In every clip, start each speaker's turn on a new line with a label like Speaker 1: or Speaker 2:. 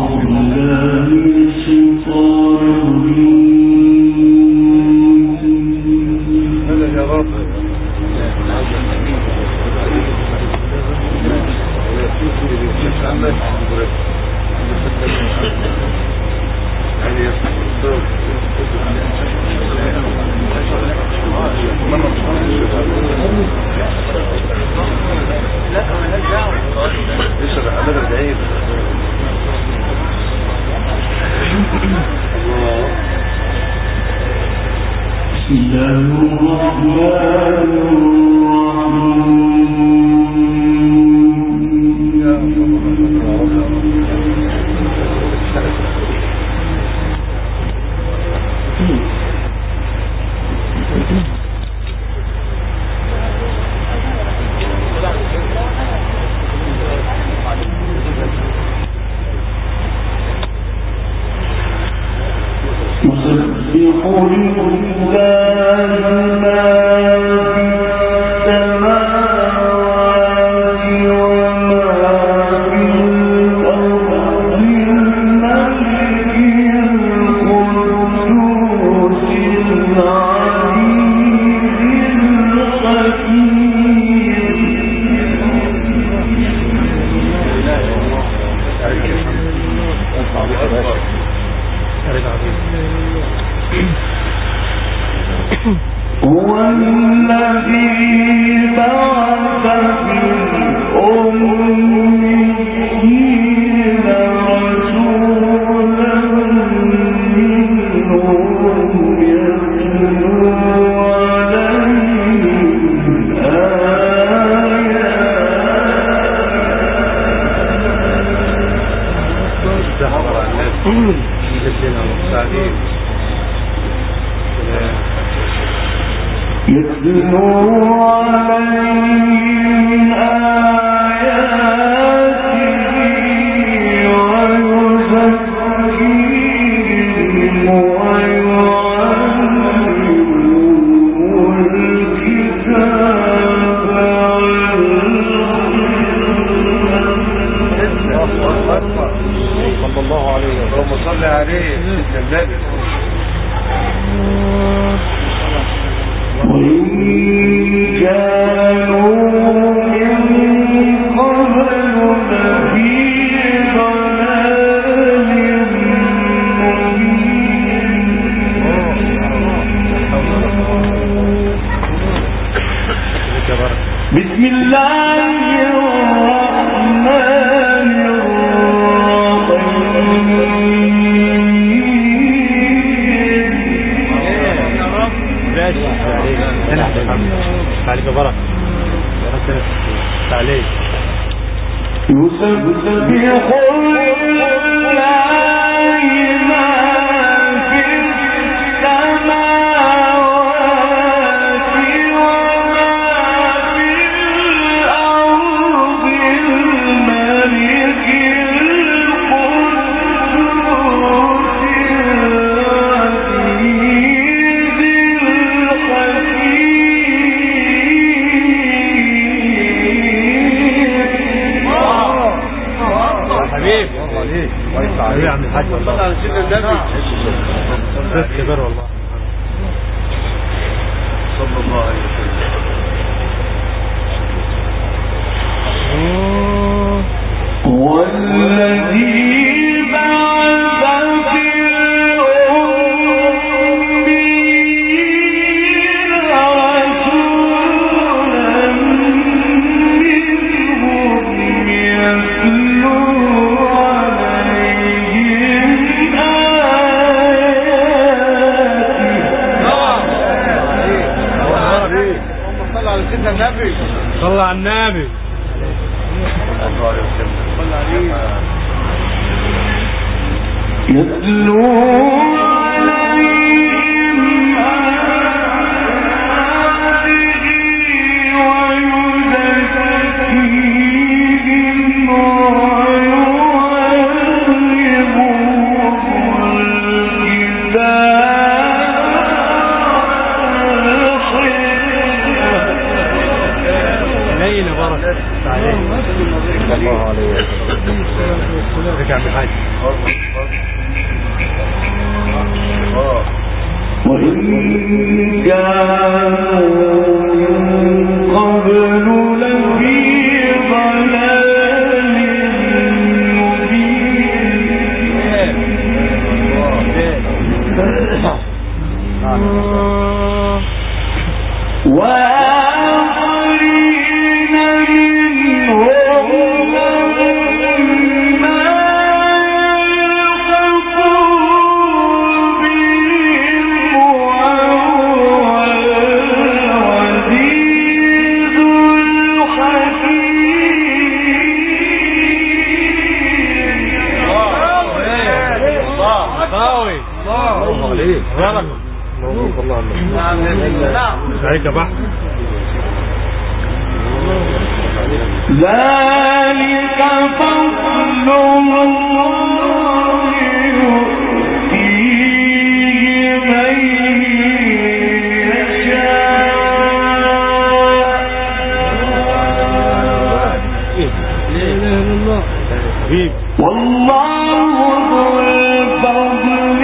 Speaker 1: صلى على النبي
Speaker 2: يتلو
Speaker 1: الله عليه وسلم. رجع بحاجة
Speaker 2: وإن كانوا قبل لفي ضلال مبين
Speaker 1: عليك بحث
Speaker 2: ذلك فضل الله يؤتيه من يشاء والله ذو الفضل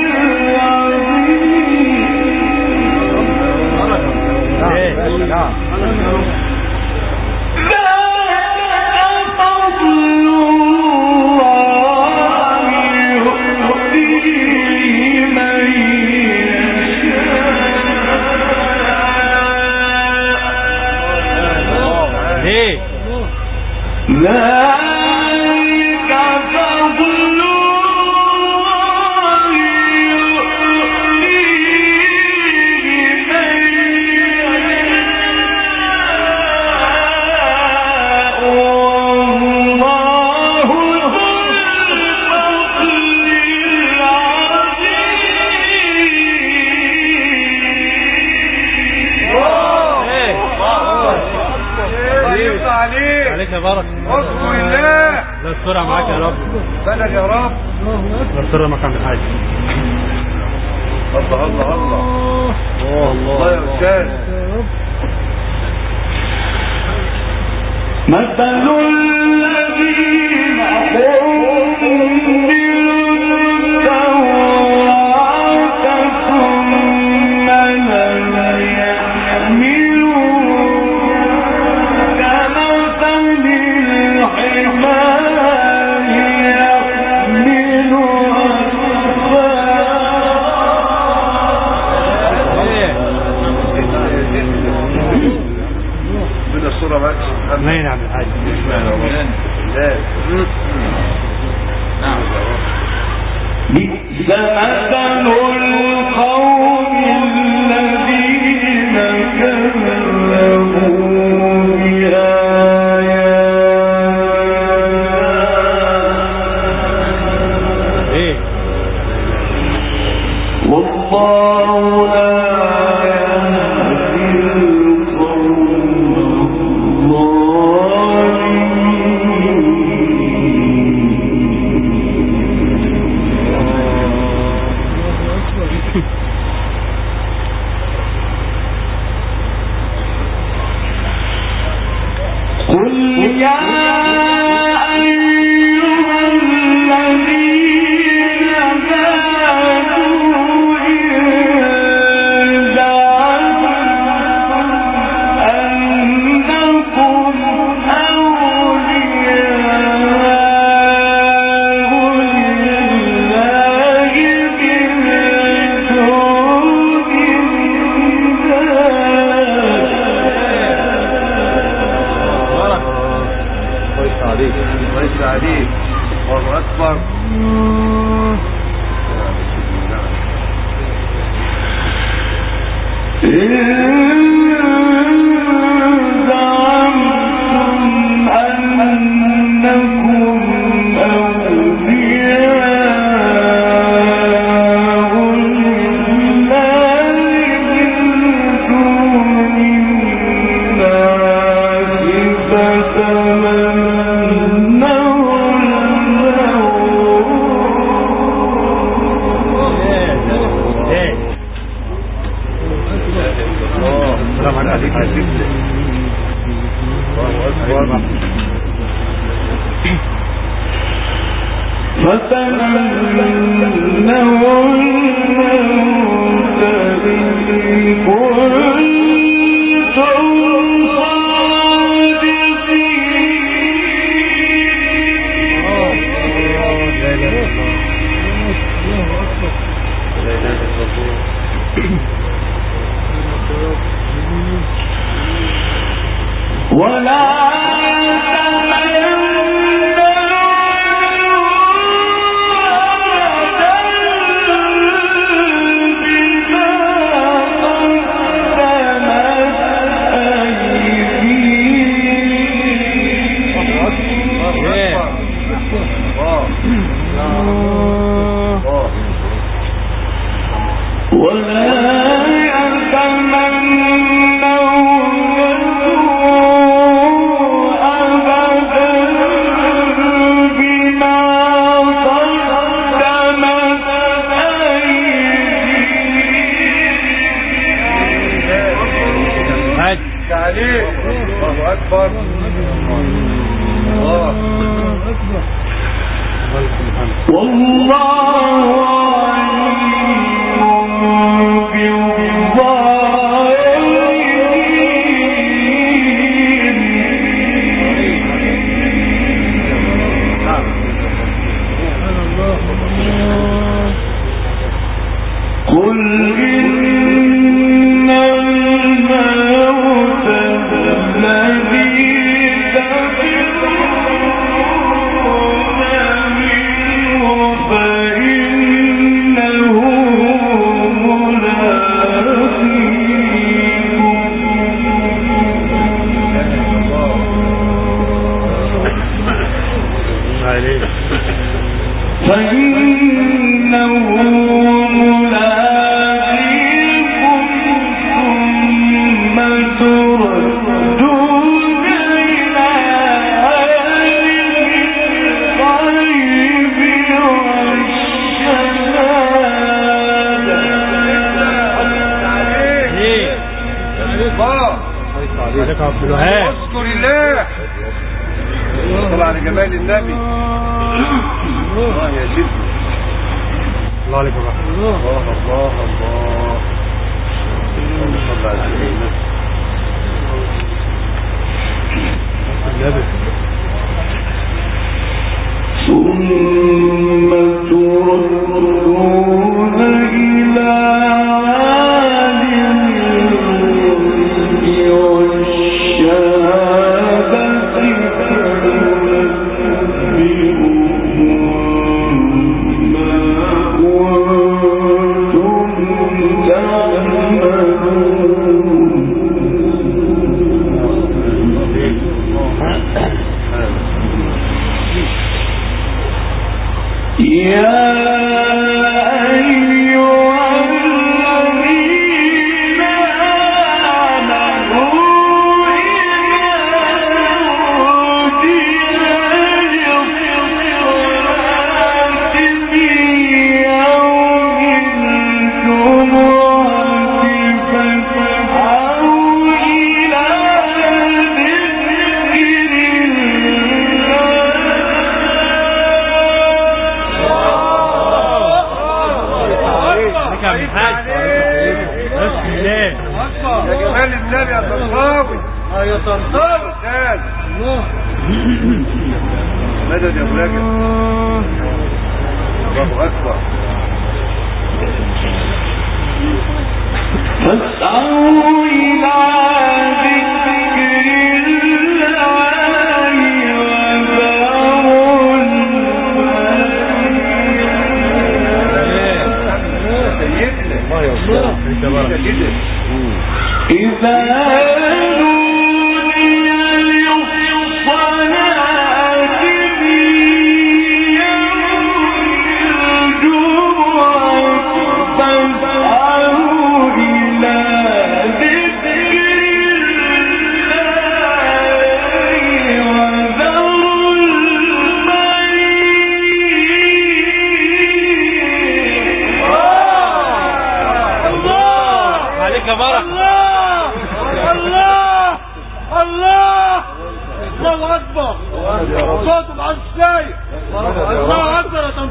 Speaker 1: عليك يا بارك. اذكر الله. لا السرعة معاك يا رب. بلغ يا رب. لا السرعة معاك عند الحاج. الله الله الله. الله يا استاذ.
Speaker 2: مثل الذين
Speaker 1: مين عم الحاج؟
Speaker 2: بئس مثل القوم الذين كذبوا بآياتنا والله لا
Speaker 1: عليك. الله أكبر.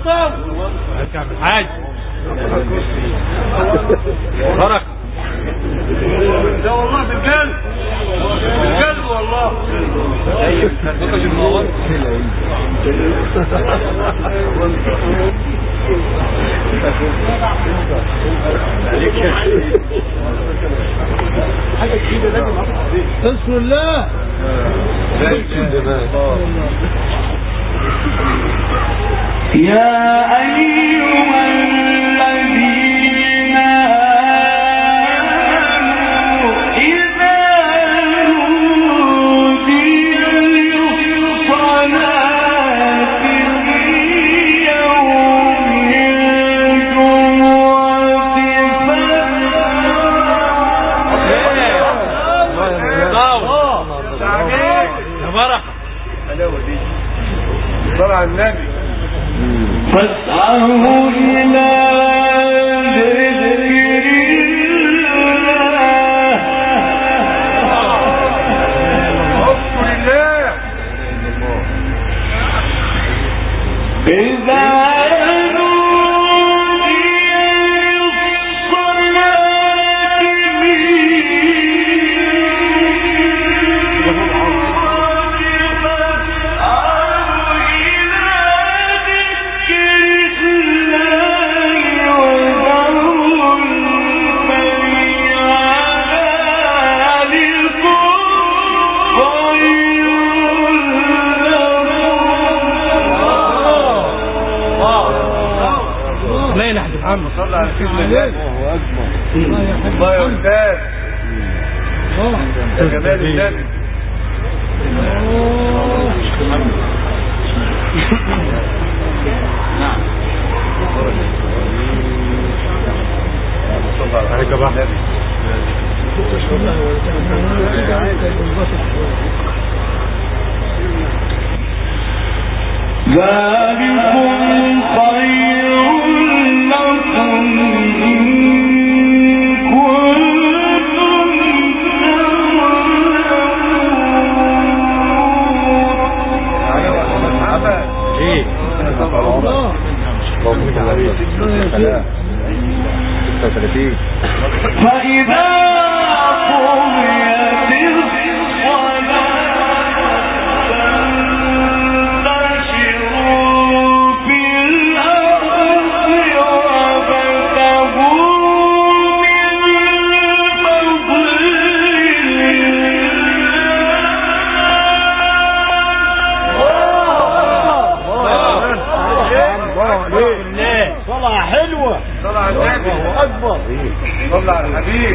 Speaker 1: طنطاوي حاج بركة ده والله في القلب والله حاجة جديدة لازم بسم الله
Speaker 2: يا أيها الذين آمنوا إذا نودي للصلاة من يوم الجمعة
Speaker 1: صلى النبي
Speaker 2: فاسعوا إلى ذكر الله
Speaker 1: اذكر الله
Speaker 2: إذا
Speaker 1: صلى على سيدنا الله يا أستاذ يا جمال النبي عليك بقى
Speaker 2: ذلكم خير لكم إن كنتم
Speaker 1: تعلمون
Speaker 2: فإذا قضيت الصلاة فانتشروا في الأرض وابتغوا من فضل
Speaker 1: الله. صلاة حلوة صلاة على النبي أكبر صلاة على الحبيب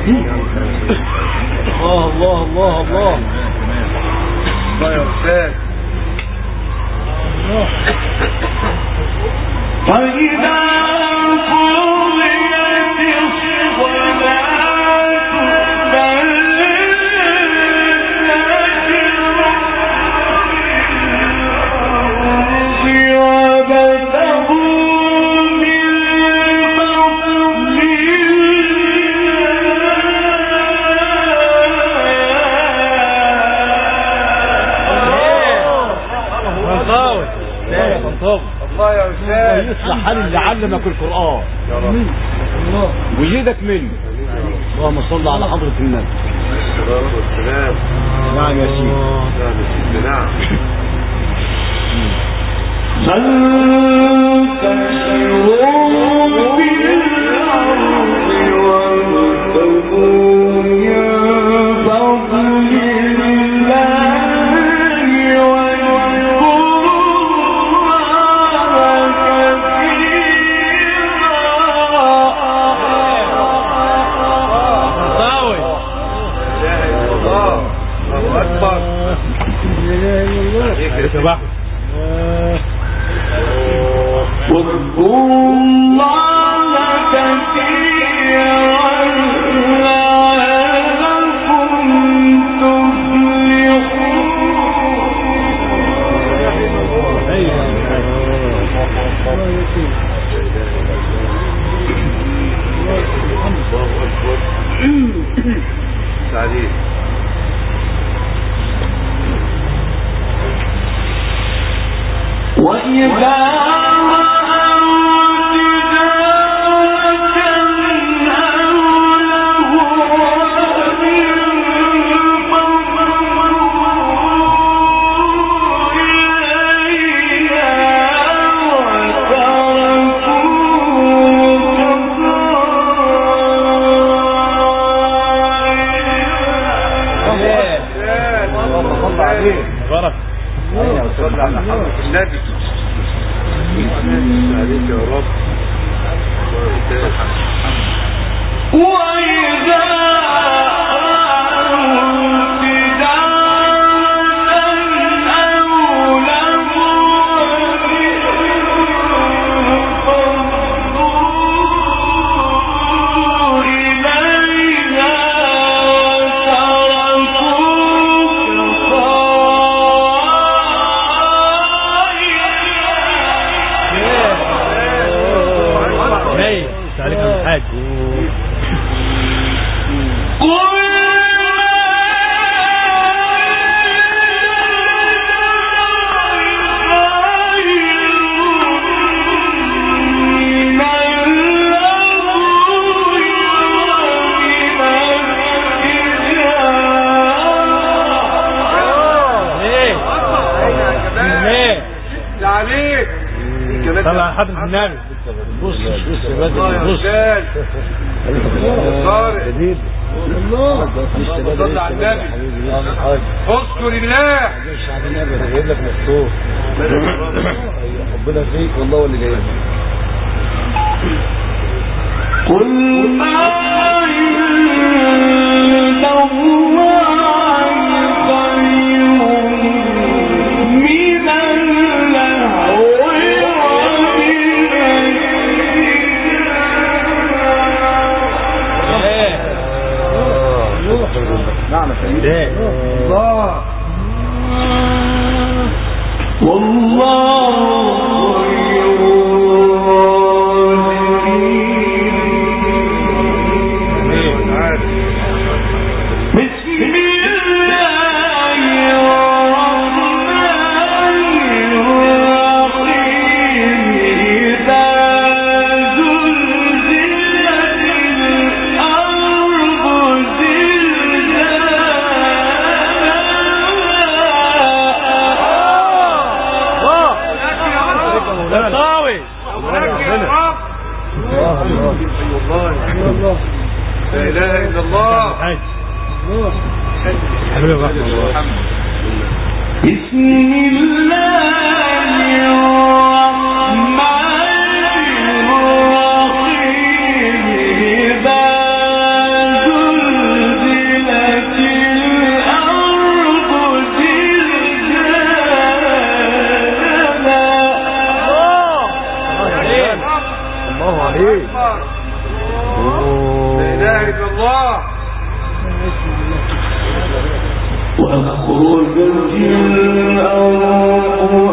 Speaker 1: الله الله الله الله الله يا أستاذ
Speaker 2: فإذا قضيت الصلاة
Speaker 1: الله يا أستاذ
Speaker 3: يصلح حال اللي علمك القرآن
Speaker 1: يا رب الله
Speaker 3: ويزيدك منه. اللهم صل على حضرة النبي.
Speaker 1: الصلاة والسلام.
Speaker 3: نعم يا سيدي.
Speaker 1: نعم يا سيدي نعم.
Speaker 2: فانتشروا في الأرض وابتغوا من فضل واذكروا الله كثيرا لعلكم تفلحون.
Speaker 1: سعيد
Speaker 2: وإذا
Speaker 1: عليك يا رب.
Speaker 3: طلع حضرة النبي. بص بص
Speaker 1: جديد الله صلى على النبي. اذكر الله جايب لك مكتوب ربنا فيك والله واللي جاي.
Speaker 2: قل ما عند الله خير من اللهو
Speaker 1: نعم الله
Speaker 2: والله
Speaker 1: لا اله الا الله.
Speaker 2: بسم الله الرحمن الرحيم إذا زلزلت الأرض زلزالها.
Speaker 1: الله عليك. لا اله الا الله.
Speaker 2: وأخرجت الأرض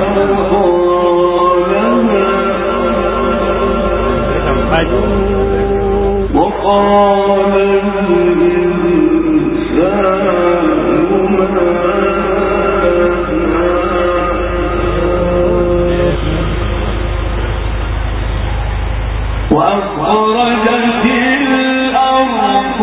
Speaker 2: أثقالها وقال الإنسان وأخرجت الأرض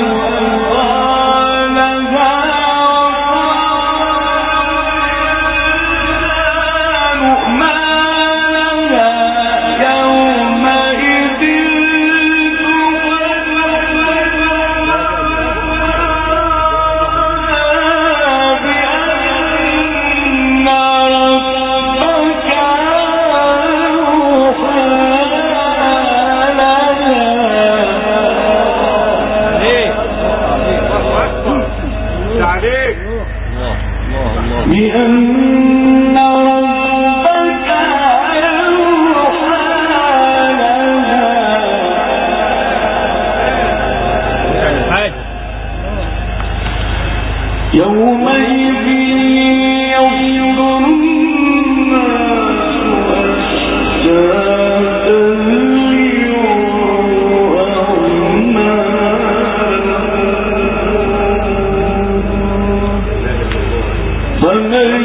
Speaker 2: بأن ربك أوحى لها يومئذ يصدر الناس أشتاتا فمن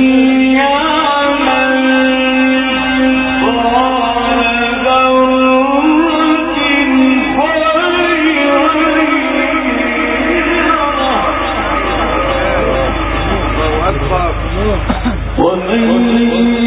Speaker 2: يعمل مثقال ذرة خيرا يره ومن